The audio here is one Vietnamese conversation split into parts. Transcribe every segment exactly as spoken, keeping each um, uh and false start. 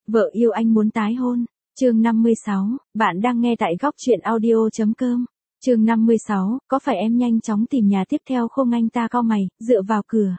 Vợ yêu anh muốn tái hôn. Chương năm mươi sáu, bạn đang nghe tại góc truyện audio chấm com. Chương năm mươi sáu, có phải em nhanh chóng tìm nhà tiếp theo không? Anh ta cau mày, dựa vào cửa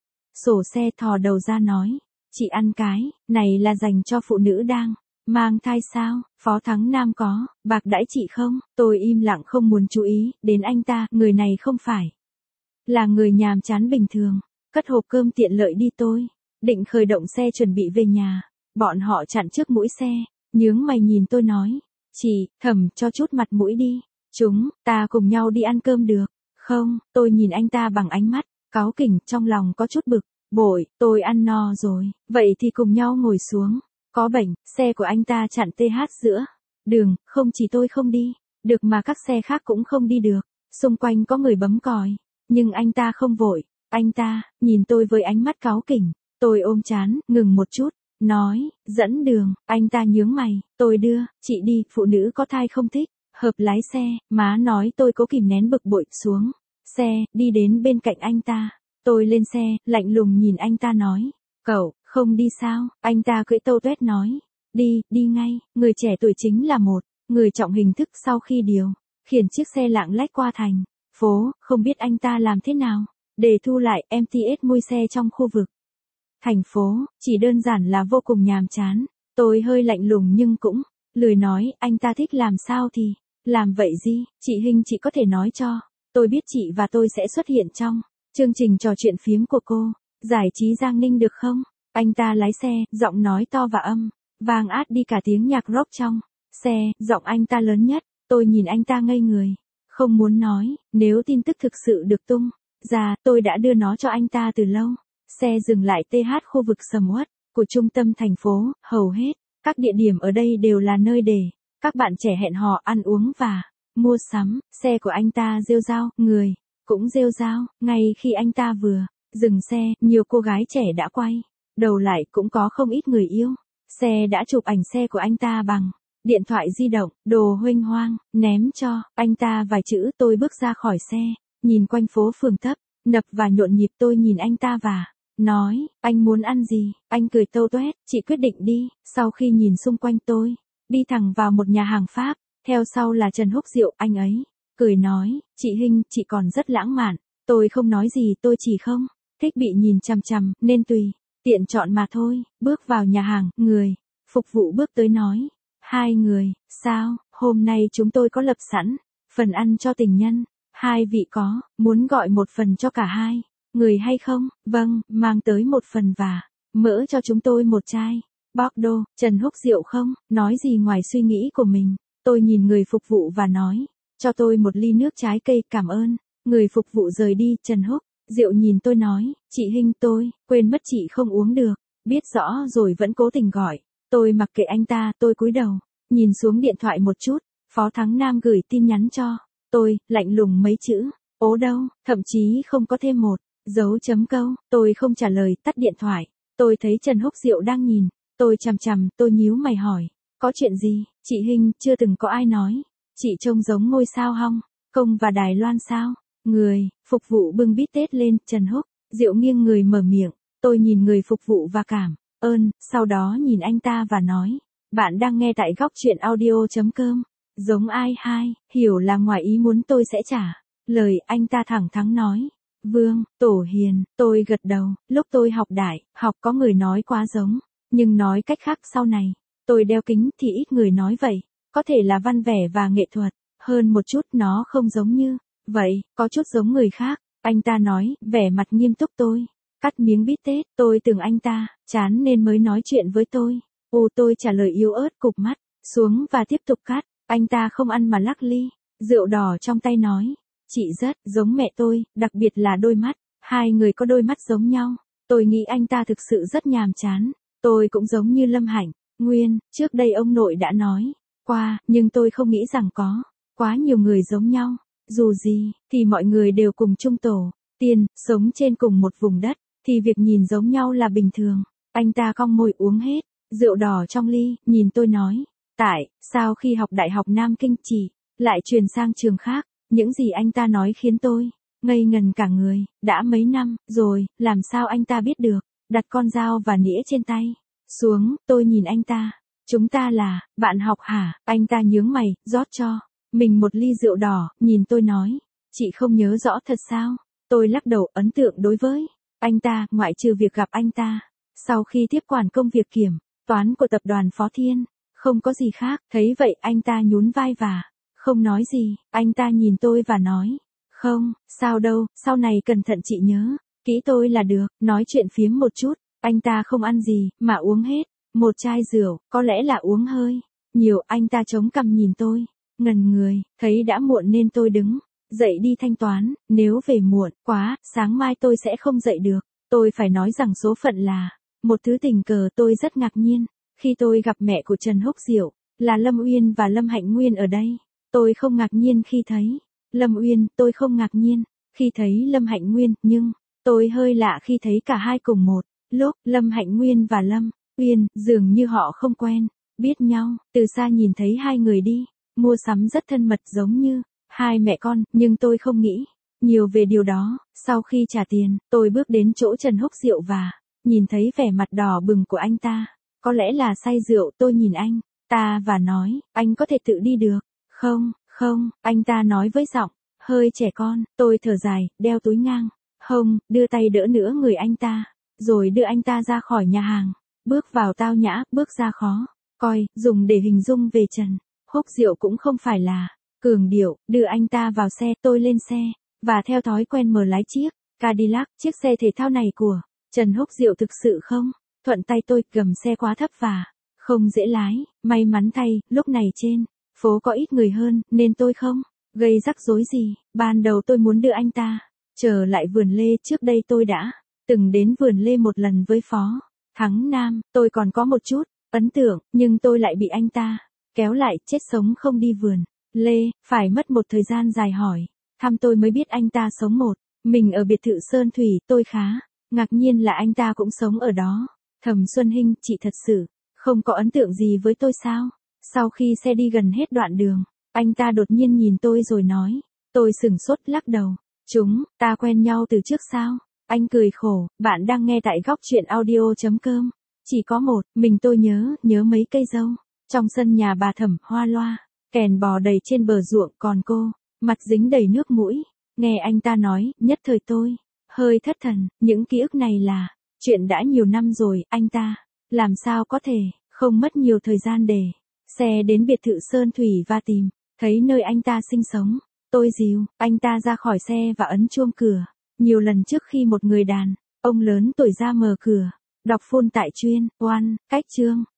sổ xe thò đầu ra nói, chị ăn cái, này là dành cho phụ nữ đang mang thai sao? Phó Thắng Nam có bạc đãi chị không? Tôi im lặng không muốn chú ý đến anh ta, người này không phải là người nhàm chán bình thường. Cất hộp cơm tiện lợi đi, tôi định khởi động xe chuẩn bị về nhà. Bọn họ chặn trước mũi xe, nhướng mày nhìn tôi nói, chị, Thẩm cho chút mặt mũi đi, chúng ta cùng nhau đi ăn cơm được không? Tôi nhìn anh ta bằng ánh mắt cáu kỉnh, trong lòng có chút bực bội. Tôi ăn no rồi, vậy thì cùng nhau ngồi xuống. Có bệnh, xe của anh ta chặn tê hát giữa đường, không chỉ tôi không đi được mà các xe khác cũng không đi được. Xung quanh có người bấm còi, nhưng anh ta không vội. Anh ta nhìn tôi với ánh mắt cáu kỉnh. Tôi ôm trán, ngừng một chút, nói, dẫn đường. Anh ta nhướng mày, tôi đưa chị đi, phụ nữ có thai không thích hợp lái xe. Má nói. Tôi cố kìm nén bực bội, xuống xe, đi đến bên cạnh anh ta. Tôi lên xe, lạnh lùng nhìn anh ta nói, cậu không đi sao? Anh ta cưỡi tâu tuét nói, đi, đi ngay. Người trẻ tuổi chính là một người trọng hình thức. Sau khi điều khiển chiếc xe lạng lách qua thành phố, không biết anh ta làm thế nào để thu lại em tê ét mui xe trong khu vực thành phố, chỉ đơn giản là vô cùng nhàm chán. Tôi hơi lạnh lùng nhưng cũng lười nói, anh ta thích làm sao thì làm vậy gì. Chị Hinh, chị có thể nói cho tôi biết chị và tôi sẽ xuất hiện trong chương trình trò chuyện phiếm của cô giải trí Giang Ninh được không? Anh ta lái xe, giọng nói to và âm vang át đi cả tiếng nhạc rock trong xe, giọng anh ta lớn nhất. Tôi nhìn anh ta ngây người, không muốn nói. Nếu tin tức thực sự được tung ra, tôi đã đưa nó cho anh ta từ lâu. Xe dừng lại tê hát khu vực sầm uất của trung tâm thành phố. Hầu hết các địa điểm ở đây đều là nơi để các bạn trẻ hẹn hò, ăn uống và mua sắm. Xe của anh ta rêu rao, người cũng rêu rao. Ngay khi anh ta vừa dừng xe, nhiều cô gái trẻ đã quay đầu lại, cũng có không ít người yêu xe đã chụp ảnh xe của anh ta bằng điện thoại di động. Đồ huênh hoang, ném cho anh ta vài chữ. Tôi bước ra khỏi xe, nhìn quanh phố phường tấp nập và nhộn nhịp. Tôi nhìn anh ta và nói, anh muốn ăn gì? Anh cười tâu tuét, chị quyết định đi. Sau khi nhìn xung quanh, tôi đi thẳng vào một nhà hàng Pháp, theo sau là Trần Húc Diệu. Anh ấy cười nói, chị Hinh, chị còn rất lãng mạn. Tôi không nói gì, tôi chỉ không thích bị nhìn chằm chằm, nên tùy tiện chọn mà thôi. Bước vào nhà hàng, người phục vụ bước tới nói, hai người, sao, hôm nay chúng tôi có lập sẵn phần ăn cho tình nhân. Hai vị có muốn gọi một phần cho cả hai người hay không? Vâng, mang tới một phần và mỡ cho chúng tôi một chai Bordeaux. Trần Húc Diệu không nói gì ngoài suy nghĩ của mình. Tôi nhìn người phục vụ và nói, cho tôi một ly nước trái cây, cảm ơn. Người phục vụ rời đi. Trần Húc Diệu nhìn tôi nói, chị Hinh, tôi quên mất chị không uống được. Biết rõ rồi vẫn cố tình gọi. Tôi mặc kệ anh ta, tôi cúi đầu nhìn xuống điện thoại một chút. Phó Thắng Nam gửi tin nhắn cho tôi, lạnh lùng mấy chữ, ố đâu, thậm chí không có thêm một dấu chấm câu. Tôi không trả lời, tắt điện thoại. Tôi thấy Trần Húc Diệu đang nhìn tôi chằm chằm. Tôi nhíu mày hỏi, có chuyện gì? Chị Hinh, chưa từng có ai nói chị trông giống ngôi sao Hong Kong và Đài Loan sao? Người phục vụ bưng bít tết lên. Trần Húc Diệu nghiêng người mở miệng. Tôi nhìn người phục vụ và cảm ơn, sau đó nhìn anh ta và nói, bạn đang nghe tại góc truyện audio chấm com. Giống ai? Hai hiểu là ngoài ý muốn tôi sẽ trả lời. Anh ta thẳng thắn nói, Vương Tổ Hiền. Tôi gật đầu. Lúc tôi học đại học có người nói quá giống, nhưng nói cách khác. Sau này tôi đeo kính thì ít người nói vậy. Có thể là văn vẻ và nghệ thuật hơn một chút. Nó không giống như vậy, có chút giống người khác. Anh ta nói, vẻ mặt nghiêm túc. Tôi cắt miếng bít tết. Tôi tưởng anh ta chán nên mới nói chuyện với tôi. Ồ, tôi trả lời yếu ớt, cụp mắt xuống và tiếp tục cắt. Anh ta không ăn mà lắc ly rượu đỏ trong tay nói, chị rất giống mẹ tôi, đặc biệt là đôi mắt. Hai người có đôi mắt giống nhau. Tôi nghĩ anh ta thực sự rất nhàm chán. Tôi cũng giống như Lâm Hạnh Nguyên, trước đây ông nội đã nói qua, nhưng tôi không nghĩ rằng có quá nhiều người giống nhau. Dù gì thì mọi người đều cùng chung tổ tiên, sống trên cùng một vùng đất, thì việc nhìn giống nhau là bình thường. Anh ta cong môi uống hết rượu đỏ trong ly, nhìn tôi nói, tại sao khi học Đại học Nam Kinh chỉ lại truyền sang trường khác? Những gì anh ta nói khiến tôi ngây ngần cả người. Đã mấy năm rồi, làm sao anh ta biết được đặt con dao và nĩa trên tay Xuống, tôi nhìn anh ta. Chúng ta là, bạn học hả? Anh ta nhướng mày, rót cho mình một ly rượu đỏ, nhìn tôi nói. Chị không nhớ rõ thật sao? Tôi lắc đầu, ấn tượng đối với anh ta, ngoại trừ việc gặp anh ta. Sau khi tiếp quản công việc kiểm toán của tập đoàn Phó Thiên, không có gì khác. Thấy vậy anh ta nhún vai và không nói gì. Anh ta nhìn tôi và nói. Không, sao đâu, sau này cẩn thận chị nhớ. Kỹ tôi là được, nói chuyện phiếm một chút. Anh ta không ăn gì, mà uống hết một chai rượu, có lẽ là uống hơi nhiều. Anh ta chống cằm nhìn tôi, ngần người, thấy đã muộn nên tôi đứng dậy đi thanh toán. Nếu về muộn quá, sáng mai tôi sẽ không dậy được. Tôi phải nói rằng số phận là một thứ tình cờ. Tôi rất ngạc nhiên khi tôi gặp mẹ của Trần Húc Diệu, là Lâm Uyên và Lâm Hạnh Nguyên ở đây. Tôi không ngạc nhiên khi thấy Lâm Uyên, tôi không ngạc nhiên khi thấy Lâm Hạnh Nguyên, nhưng tôi hơi lạ khi thấy cả hai cùng một lúc. Lâm Hạnh Nguyên và Lâm Uyên, dường như họ không quen biết nhau. Từ xa nhìn thấy hai người đi mua sắm rất thân mật, giống như hai mẹ con, nhưng tôi không nghĩ nhiều về điều đó. Sau khi trả tiền, tôi bước đến chỗ Trần Húc Diệu và nhìn thấy vẻ mặt đỏ bừng của anh ta. Có lẽ là say rượu. Tôi nhìn anh ta và nói, anh có thể tự đi được không? Không, anh ta nói với giọng hơi trẻ con. Tôi thở dài, đeo túi ngang hông, đưa tay đỡ nửa người anh ta, rồi đưa anh ta ra khỏi nhà hàng. Bước vào tao nhã, bước ra khó coi, dùng để hình dung về Trần Húc Diệu cũng không phải là cường điệu. Đưa anh ta vào xe, tôi lên xe, và theo thói quen mở lái chiếc Cadillac. Chiếc xe thể thao này của Trần Húc Diệu thực sự không thuận tay tôi, gầm xe quá thấp và không dễ lái. May mắn thay, lúc này trên phố có ít người hơn, nên tôi không gây rắc rối gì. Ban đầu tôi muốn đưa anh ta trở lại vườn lê. Trước đây tôi đã từng đến vườn lê một lần với Phó Thắng Nam. Tôi còn có một chút ấn tượng, nhưng tôi lại bị anh ta kéo lại. Chết sống không đi vườn lê. Phải mất một thời gian dài hỏi thăm tôi mới biết anh ta sống một mình ở biệt thự Sơn Thủy. Tôi khá ngạc nhiên là anh ta cũng sống ở đó. Thẩm Xuân Hinh, chị thật sự không có ấn tượng gì với tôi sao? Sau khi xe đi gần hết đoạn đường, anh ta đột nhiên nhìn tôi rồi nói. Tôi sửng sốt, lắc đầu. Chúng ta quen nhau từ trước sao? Anh cười khổ. Bạn đang nghe tại góc truyện audio.com. Chỉ có một mình tôi nhớ, nhớ mấy cây dâu trong sân nhà bà Thẩm, hoa loa kèn bò đầy trên bờ ruộng, còn cô, mặt dính đầy nước mũi. Nghe anh ta nói, nhất thời tôi hơi thất thần. Những ký ức này là chuyện đã nhiều năm rồi. Anh ta làm sao có thể không mất nhiều thời gian để xe đến biệt thự Sơn Thủy và tìm thấy nơi anh ta sinh sống. Tôi dìu anh ta ra khỏi xe và ấn chuông cửa nhiều lần trước khi một người đàn ông lớn tuổi ra mở cửa. Đọc phun tại chuyên oan cách chương.